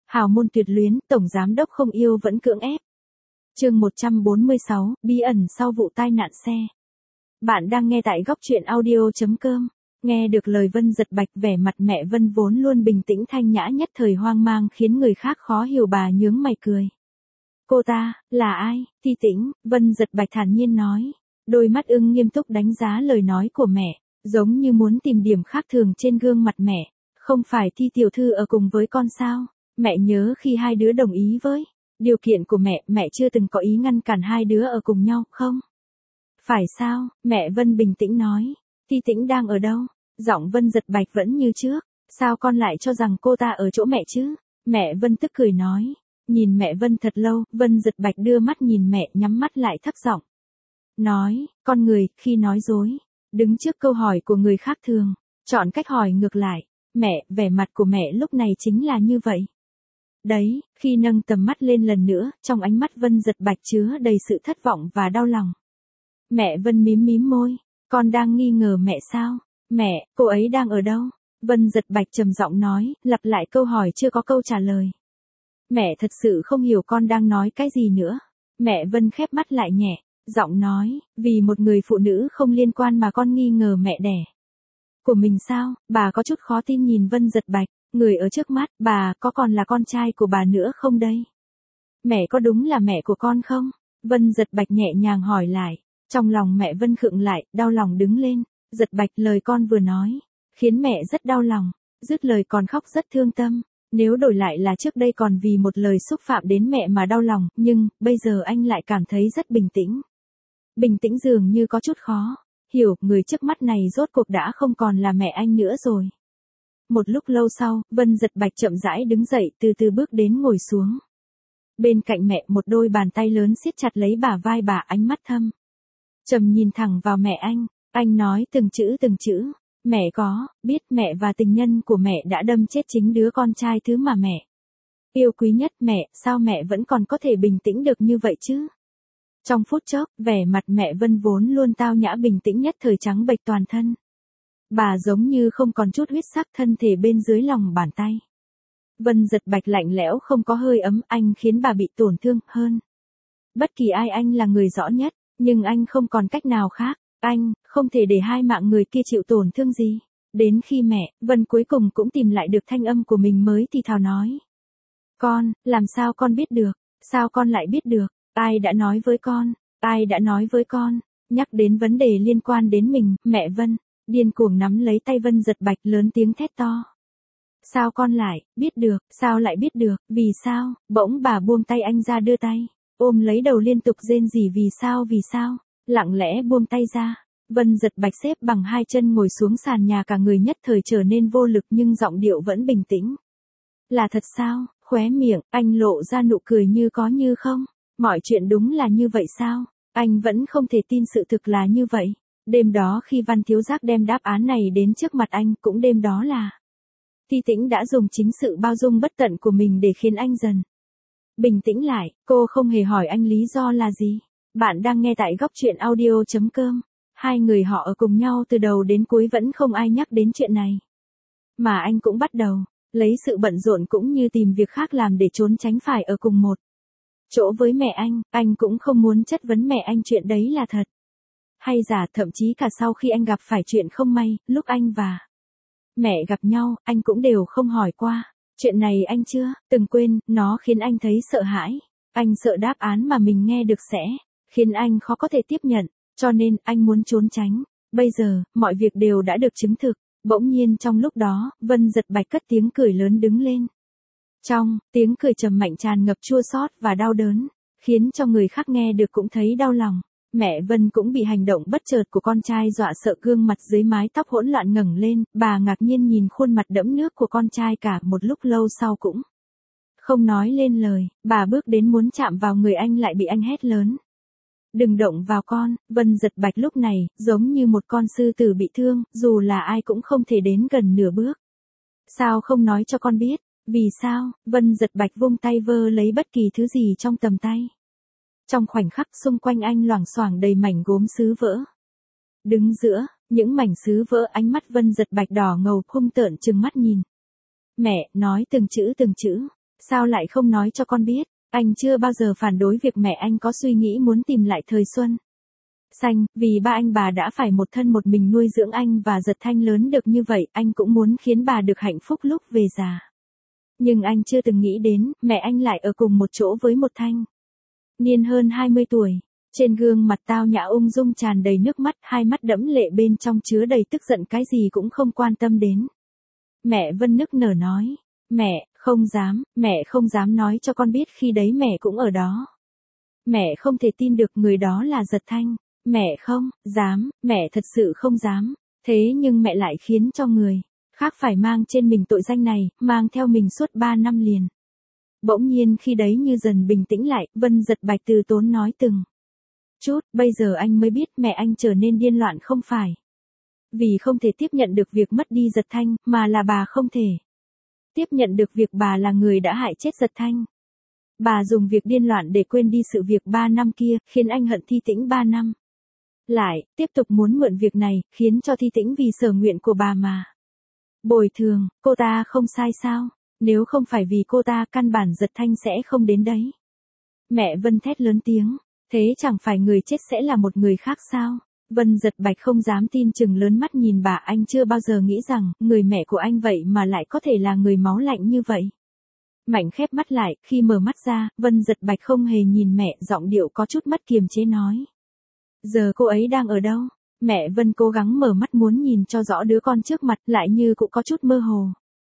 Hào môn tuyệt luyến, tổng giám đốc không yêu vẫn cưỡng ép. Chương 146, bí ẩn sau vụ tai nạn xe. Bạn đang nghe tại góc truyện audio.com. Nghe được lời Vân Giật Bạch, vẻ mặt mẹ Vân vốn luôn bình tĩnh thanh nhã nhất thời hoang mang khiến người khác khó hiểu, bà nhướng mày cười. Cô ta, là ai? Ti Tĩnh, Vân Giật Bạch thản nhiên nói. Đôi mắt ưng nghiêm túc đánh giá lời nói của mẹ, giống như muốn tìm điểm khác thường trên gương mặt mẹ. Không phải Ti tiểu thư ở cùng với con sao? Mẹ nhớ khi hai đứa đồng ý với điều kiện của mẹ, mẹ chưa từng có ý ngăn cản hai đứa ở cùng nhau, không? Phải sao? Mẹ Vân bình tĩnh nói. Ti Tĩnh đang ở đâu? Giọng Vân Giật Bạch vẫn như trước. Sao con lại cho rằng cô ta ở chỗ mẹ chứ? Mẹ Vân tức cười nói. Nhìn mẹ Vân thật lâu, Vân Giật Bạch đưa mắt nhìn mẹ, nhắm mắt lại thấp giọng. Nói, con người, khi nói dối, đứng trước câu hỏi của người khác thường, chọn cách hỏi ngược lại. Mẹ, vẻ mặt của mẹ lúc này chính là như vậy. Đấy, khi nâng tầm mắt lên lần nữa, trong ánh mắt Vân Giật Bạch chứa đầy sự thất vọng và đau lòng. Mẹ Vân mím mím môi, con đang nghi ngờ mẹ sao? Mẹ, cô ấy đang ở đâu? Vân Giật Bạch trầm giọng nói, lặp lại câu hỏi chưa có câu trả lời. Mẹ thật sự không hiểu con đang nói cái gì nữa. Mẹ Vân khép mắt lại nhẹ, giọng nói, vì một người phụ nữ không liên quan mà con nghi ngờ mẹ đẻ của mình sao? Bà có chút khó tin nhìn Vân Giật Bạch, người ở trước mắt, bà có còn là con trai của bà nữa không đây? Mẹ có đúng là mẹ của con không? Vân Giật Bạch nhẹ nhàng hỏi lại. Trong lòng mẹ Vân khựng lại, đau lòng đứng lên. Giật Bạch, lời con vừa nói khiến mẹ rất đau lòng. Dứt lời còn khóc rất thương tâm. Nếu đổi lại là trước đây còn vì một lời xúc phạm đến mẹ mà đau lòng, nhưng bây giờ anh lại cảm thấy rất bình tĩnh. Bình tĩnh dường như có chút khó hiểu, người trước mắt này rốt cuộc đã không còn là mẹ anh nữa rồi. Một lúc lâu sau, Vân Giật Bạch chậm rãi đứng dậy, từ từ bước đến ngồi xuống. Bên cạnh mẹ, một đôi bàn tay lớn siết chặt lấy bả vai bà, ánh mắt thâm trầm nhìn thẳng vào mẹ anh nói từng chữ, mẹ có biết mẹ và tình nhân của mẹ đã đâm chết chính đứa con trai thứ mà mẹ yêu quý nhất. Mẹ, sao mẹ vẫn còn có thể bình tĩnh được như vậy chứ? Trong phút chốc, vẻ mặt mẹ Vân vốn luôn tao nhã bình tĩnh nhất thời trắng bệch toàn thân. Bà giống như không còn chút huyết sắc, thân thể bên dưới lòng bàn tay. Vân Giật Bạch lạnh lẽo không có hơi ấm, anh khiến bà bị tổn thương hơn bất kỳ ai. Anh là người rõ nhất, nhưng anh không còn cách nào khác. Anh không thể để hai mạng người kia chịu tổn thương gì. Đến khi mẹ Vân cuối cùng cũng tìm lại được thanh âm của mình mới thì thào nói. Con, làm sao con biết được? Sao con lại biết được? Ai đã nói với con? Ai đã nói với con? Nhắc đến vấn đề liên quan đến mình, mẹ Vân điên cuồng nắm lấy tay Vân Giật Bạch, lớn tiếng thét to. Sao con lại biết được? Sao lại biết được? Vì sao? Bỗng bà buông tay anh ra, đưa tay ôm lấy đầu liên tục rên rỉ. Vì sao? Lặng lẽ buông tay ra. Vân Giật Bạch xếp bằng hai chân ngồi xuống sàn nhà, cả người nhất thời trở nên vô lực nhưng giọng điệu vẫn bình tĩnh. Là thật sao? Khóe miệng anh lộ ra nụ cười như có như không. Mọi chuyện đúng là như vậy sao? Anh vẫn không thể tin sự thực là như vậy. Đêm đó khi Văn Thiếu Giác đem đáp án này đến trước mặt anh, cũng đêm đó là Ti Tĩnh đã dùng chính sự bao dung bất tận của mình để khiến anh dần bình tĩnh lại. Cô không hề hỏi anh lý do là gì. Bạn đang nghe tại góc truyện audio.com. Hai người họ ở cùng nhau từ đầu đến cuối, vẫn không ai nhắc đến chuyện này. Mà anh cũng bắt đầu lấy sự bận rộn cũng như tìm việc khác làm để trốn tránh phải ở cùng một chỗ với mẹ anh cũng không muốn chất vấn mẹ anh chuyện đấy là thật hay giả. Thậm chí cả sau khi anh gặp phải chuyện không may, lúc anh và mẹ gặp nhau, anh cũng đều không hỏi qua. Chuyện này anh chưa từng quên, nó khiến anh thấy sợ hãi. Anh sợ đáp án mà mình nghe được sẽ khiến anh khó có thể tiếp nhận, cho nên anh muốn trốn tránh. Bây giờ, mọi việc đều đã được chứng thực. Bỗng nhiên trong lúc đó, Vân Giật Bạch cất tiếng cười lớn đứng lên. Trong tiếng cười trầm mạnh tràn ngập chua xót và đau đớn, khiến cho người khác nghe được cũng thấy đau lòng. Mẹ Vân cũng bị hành động bất chợt của con trai dọa sợ, gương mặt dưới mái tóc hỗn loạn ngẩng lên, bà ngạc nhiên nhìn khuôn mặt đẫm nước của con trai, cả một lúc lâu sau cũng không nói lên lời. Bà bước đến muốn chạm vào người anh, lại bị anh hét lớn. Đừng động vào con. Vân Giật Bạch lúc này giống như một con sư tử bị thương, dù là ai cũng không thể đến gần nửa bước. Sao không nói cho con biết? Vì sao? Vân Giật Bạch vung tay vơ lấy bất kỳ thứ gì trong tầm tay. Trong khoảnh khắc xung quanh anh loảng xoảng đầy mảnh gốm sứ vỡ. Đứng giữa những mảnh sứ vỡ, ánh mắt Vân Giật Bạch đỏ ngầu hung tợn trừng mắt nhìn. Mẹ nói từng chữ, Sao lại không nói cho con biết? Anh chưa bao giờ phản đối việc mẹ anh có suy nghĩ muốn tìm lại thời xuân xanh, vì ba anh bà đã phải một thân một mình nuôi dưỡng anh và Giật Thanh lớn được như vậy, anh cũng muốn khiến bà được hạnh phúc lúc về già. Nhưng anh chưa từng nghĩ đến, mẹ anh lại ở cùng một chỗ với một thanh niên hơn 20 tuổi. Trên gương mặt tao nhã ung dung tràn đầy nước mắt, hai mắt đẫm lệ bên trong chứa đầy tức giận, cái gì cũng không quan tâm đến. Mẹ Vân nức nở nói, mẹ không dám nói cho con biết khi đấy mẹ cũng ở đó. Mẹ không thể tin được người đó là Giật Thanh. Mẹ không dám, mẹ thật sự không dám. Thế nhưng mẹ lại khiến cho người khác phải mang trên mình tội danh này, mang theo mình suốt 3 năm liền. Bỗng nhiên khi đấy như dần bình tĩnh lại, Vân Giật Bạch từ tốn nói từng chút, bây giờ anh mới biết mẹ anh trở nên điên loạn không phải vì không thể tiếp nhận được việc mất đi Giật Thanh, mà là bà không thể tiếp nhận được việc bà là người đã hại chết Giật Thanh. Bà dùng việc điên loạn để quên đi sự việc 3 năm kia, khiến anh hận Thi Tĩnh 3 năm. Lại, tiếp tục muốn mượn việc này, khiến cho Thi Tĩnh vì sở nguyện của bà mà bồi thường, cô ta không sai sao? Nếu không phải vì cô ta, căn bản Giật Thanh sẽ không đến đấy. Mẹ Vân thét lớn tiếng, thế chẳng phải người chết sẽ là một người khác sao? Vân Giật Bạch không dám tin, chừng lớn mắt nhìn bà, anh chưa bao giờ nghĩ rằng, người mẹ của anh vậy mà lại có thể là người máu lạnh như vậy. Mạnh khép mắt lại, khi mở mắt ra, Vân Giật Bạch không hề nhìn mẹ, giọng điệu có chút mất kiềm chế nói. Giờ cô ấy đang ở đâu? Mẹ Vân cố gắng mở mắt muốn nhìn cho rõ đứa con trước mặt, lại như cũng có chút mơ hồ.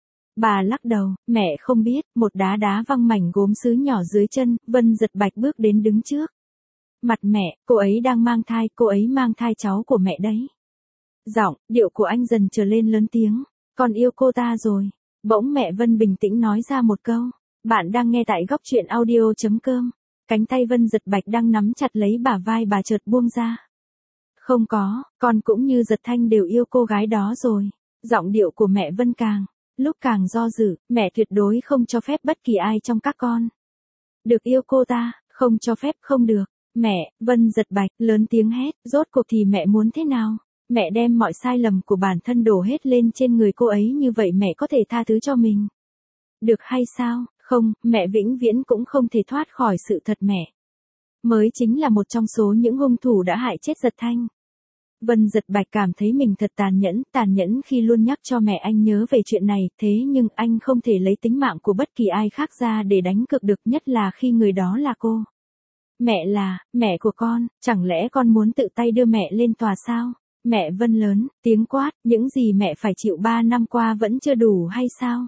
Bà lắc đầu, mẹ không biết, một đá đá văng mảnh gốm sứ nhỏ dưới chân, Vân Giật Bạch bước đến đứng trước mặt mẹ, cô ấy đang mang thai, cô ấy mang thai cháu của mẹ đấy. Giọng, điệu của anh dần trở lên lớn tiếng, con yêu cô ta rồi. Bỗng mẹ Vân bình tĩnh nói ra một câu, bạn đang nghe tại góc truyện audio.com. Cánh tay Vân Giật Bạch đang nắm chặt lấy bả vai bà chợt buông ra. Không có, con cũng như Giật Thanh đều yêu cô gái đó rồi. Giọng điệu của mẹ Vân lúc càng do dự, mẹ tuyệt đối không cho phép bất kỳ ai trong các con được yêu cô ta, không cho phép, không được. Mẹ, Vân Giật Bạch lớn tiếng hét, rốt cuộc thì mẹ muốn thế nào? Mẹ đem mọi sai lầm của bản thân đổ hết lên trên người cô ấy, như vậy mẹ có thể tha thứ cho mình được hay sao? Không, mẹ vĩnh viễn cũng không thể thoát khỏi sự thật, mẹ mới chính là một trong số những hung thủ đã hại chết Giật Thanh. Vân Giật Bạch cảm thấy mình thật tàn nhẫn khi luôn nhắc cho mẹ anh nhớ về chuyện này, thế nhưng anh không thể lấy tính mạng của bất kỳ ai khác ra để đánh cược được, nhất là khi người đó là cô. Mẹ là, mẹ của con, chẳng lẽ con muốn tự tay đưa mẹ lên tòa sao? Mẹ Vân lớn tiếng quát, những gì mẹ phải chịu 3 năm qua vẫn chưa đủ hay sao?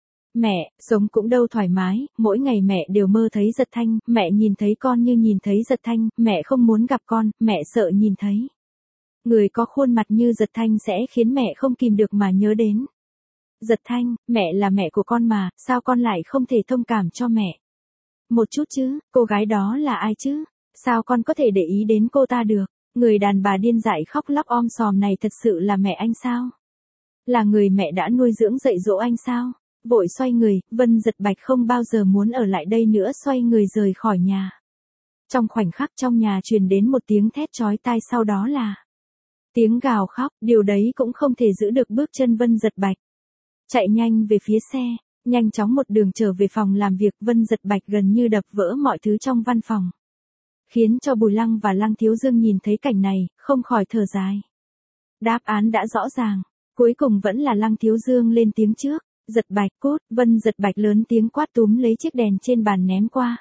Mẹ, sống cũng đâu thoải mái, mỗi ngày mẹ đều mơ thấy Giật Thanh, mẹ nhìn thấy con như nhìn thấy Giật Thanh, mẹ không muốn gặp con, mẹ sợ nhìn thấy người có khuôn mặt như Giật Thanh sẽ khiến mẹ không kìm được mà nhớ đến Giật Thanh. Mẹ là mẹ của con mà, sao con lại không thể thông cảm cho mẹ một chút chứ? Cô gái đó là ai chứ? Sao con có thể để ý đến cô ta được? Người đàn bà điên dại khóc lóc om sòm này thật sự là mẹ anh sao? Là người mẹ đã nuôi dưỡng dạy dỗ anh sao? Vội xoay người, Vân Giật Bạch không bao giờ muốn ở lại đây nữa, xoay người rời khỏi nhà. Trong khoảnh khắc trong nhà truyền đến một tiếng thét chói tai, sau đó là tiếng gào khóc, điều đấy cũng không thể giữ được bước chân Vân Giật Bạch. Chạy nhanh về phía xe, nhanh chóng một đường trở về phòng làm việc, Vân Giật Bạch gần như đập vỡ mọi thứ trong văn phòng. Khiến cho Bùi Lăng và Lăng Thiếu Dương nhìn thấy cảnh này, không khỏi thở dài. Đáp án đã rõ ràng, cuối cùng vẫn là Lăng Thiếu Dương lên tiếng trước. Giật Bạch cút, Vân Giật Bạch lớn tiếng quát, túm lấy chiếc đèn trên bàn ném qua.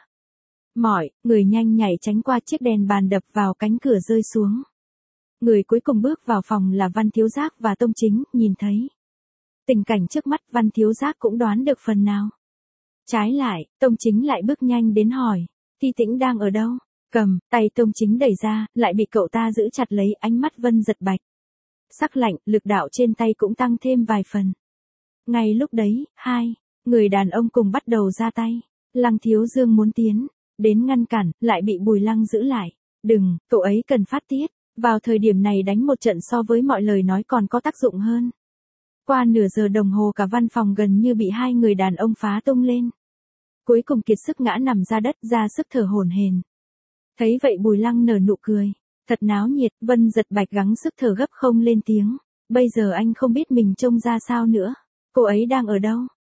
Mọi người nhanh nhảy tránh qua chiếc đèn bàn, đập vào cánh cửa rơi xuống. Người cuối cùng bước vào phòng là Văn Thiếu Giác và Tông Chính, nhìn thấy tình cảnh trước mắt, Văn Thiếu Giác cũng đoán được phần nào. Trái lại, Tông Chính lại bước nhanh đến hỏi, Thi Tĩnh đang ở đâu? Cầm, tay Tông Chính đẩy ra, lại bị cậu ta giữ chặt lấy, ánh mắt Vân Giật Bạch sắc lạnh, lực đạo trên tay cũng tăng thêm vài phần. Ngay lúc đấy, hai người đàn ông cùng bắt đầu ra tay. Lăng Thiếu Dương muốn tiến đến ngăn cản, lại bị Bùi Lăng giữ lại. Đừng, cậu ấy cần phát tiết. Vào thời điểm này đánh một trận so với mọi lời nói còn có tác dụng hơn. Qua nửa giờ đồng hồ cả văn phòng gần như bị hai người đàn ông phá tung lên. Cuối cùng kiệt sức ngã nằm ra đất, ra sức thở hổn hển. Thấy vậy Bùi Lăng nở nụ cười. Thật náo nhiệt. Vân Giật Bạch gắng sức thở gấp không lên tiếng. Bây giờ anh không biết mình trông ra sao nữa. Cô ấy đang ở đâu?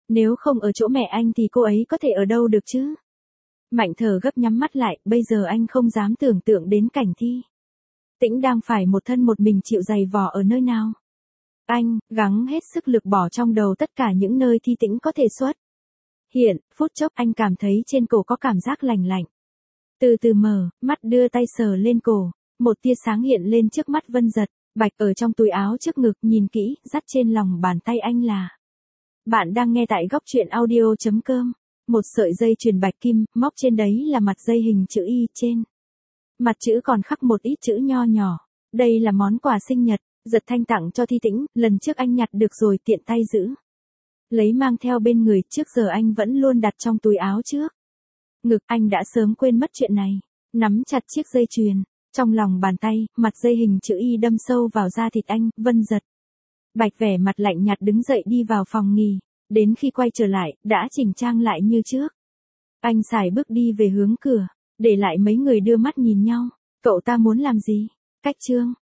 Nếu không ở chỗ mẹ anh thì cô ấy có thể ở đâu được chứ? Mạnh thở gấp nhắm mắt lại, bây giờ anh không dám tưởng tượng đến cảnh Thi Tĩnh đang phải một thân một mình chịu giày vò ở nơi nào. Anh gắng hết sức lực bỏ trong đầu tất cả những nơi Thi Tĩnh có thể xuất hiện, phút chốc anh cảm thấy trên cổ có cảm giác lành lạnh. Từ từ mở mắt, đưa tay sờ lên cổ, một tia sáng hiện lên trước mắt Vân Giật, bạch ở trong túi áo trước ngực, nhìn kỹ, dắt trên lòng bàn tay anh là. Bạn đang nghe tại góc truyện audio.com. Một sợi dây chuyền bạch kim, móc trên đấy là mặt dây hình chữ Y, trên mặt chữ còn khắc một ít chữ nho nhỏ. Đây là món quà sinh nhật, Giật Thanh tặng cho Thi Tĩnh, lần trước anh nhặt được rồi tiện tay giữ lấy mang theo bên người, trước giờ anh vẫn luôn đặt trong túi áo trước ngực, anh đã sớm quên mất chuyện này. Nắm chặt chiếc dây chuyền trong lòng bàn tay, mặt dây hình chữ Y đâm sâu vào da thịt anh. Vân Giật bạch vẻ mặt lạnh nhạt đứng dậy đi vào phòng nghỉ, đến khi quay trở lại, đã chỉnh trang lại như trước. Anh sải bước đi về hướng cửa, để lại mấy người đưa mắt nhìn nhau. Cậu ta muốn làm gì? Cách chương